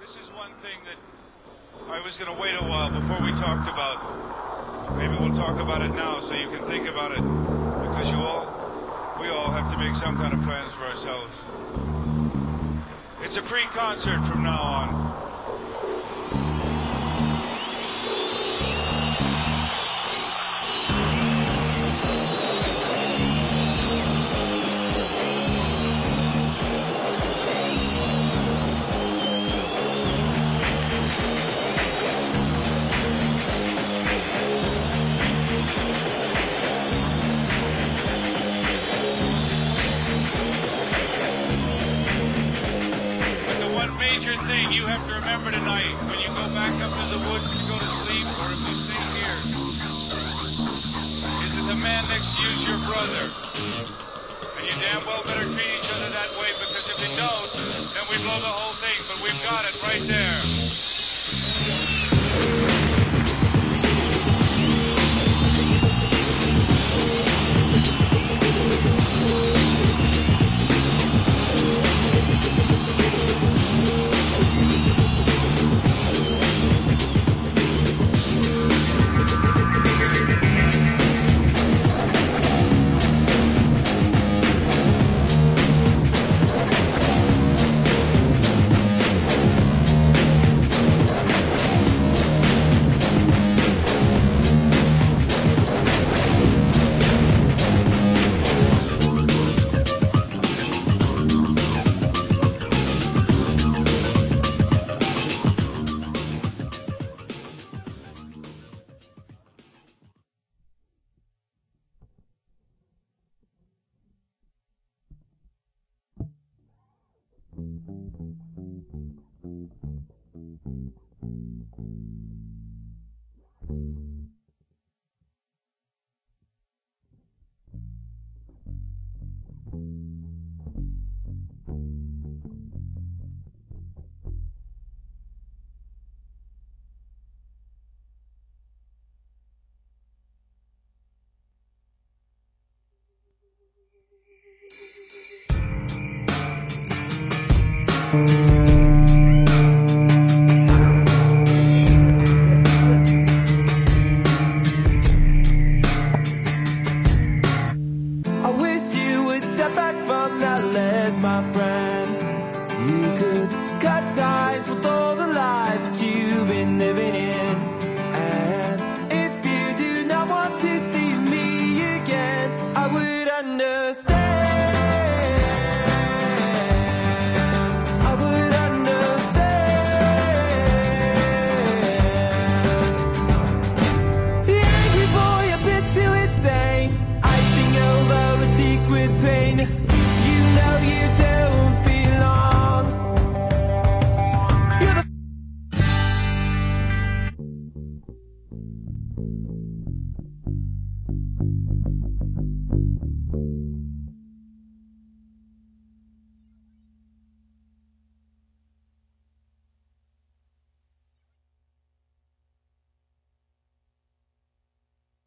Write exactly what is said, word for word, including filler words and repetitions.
This is one thing that I was going to wait a while before we talked about. Maybe we'll talk about it now so you can think about it. Because you all, we all have to make some kind of plans for ourselves. It's a free concert from now on. Thing you have to remember tonight when you go back up into the woods to go to sleep, or if you stay here, is that the man next to you is your brother. And you damn well better treat each other that way, because if you don't, then we blow the whole thing, but we've got it right there. I wish you would step back from that ledge, my friend. You could cut time.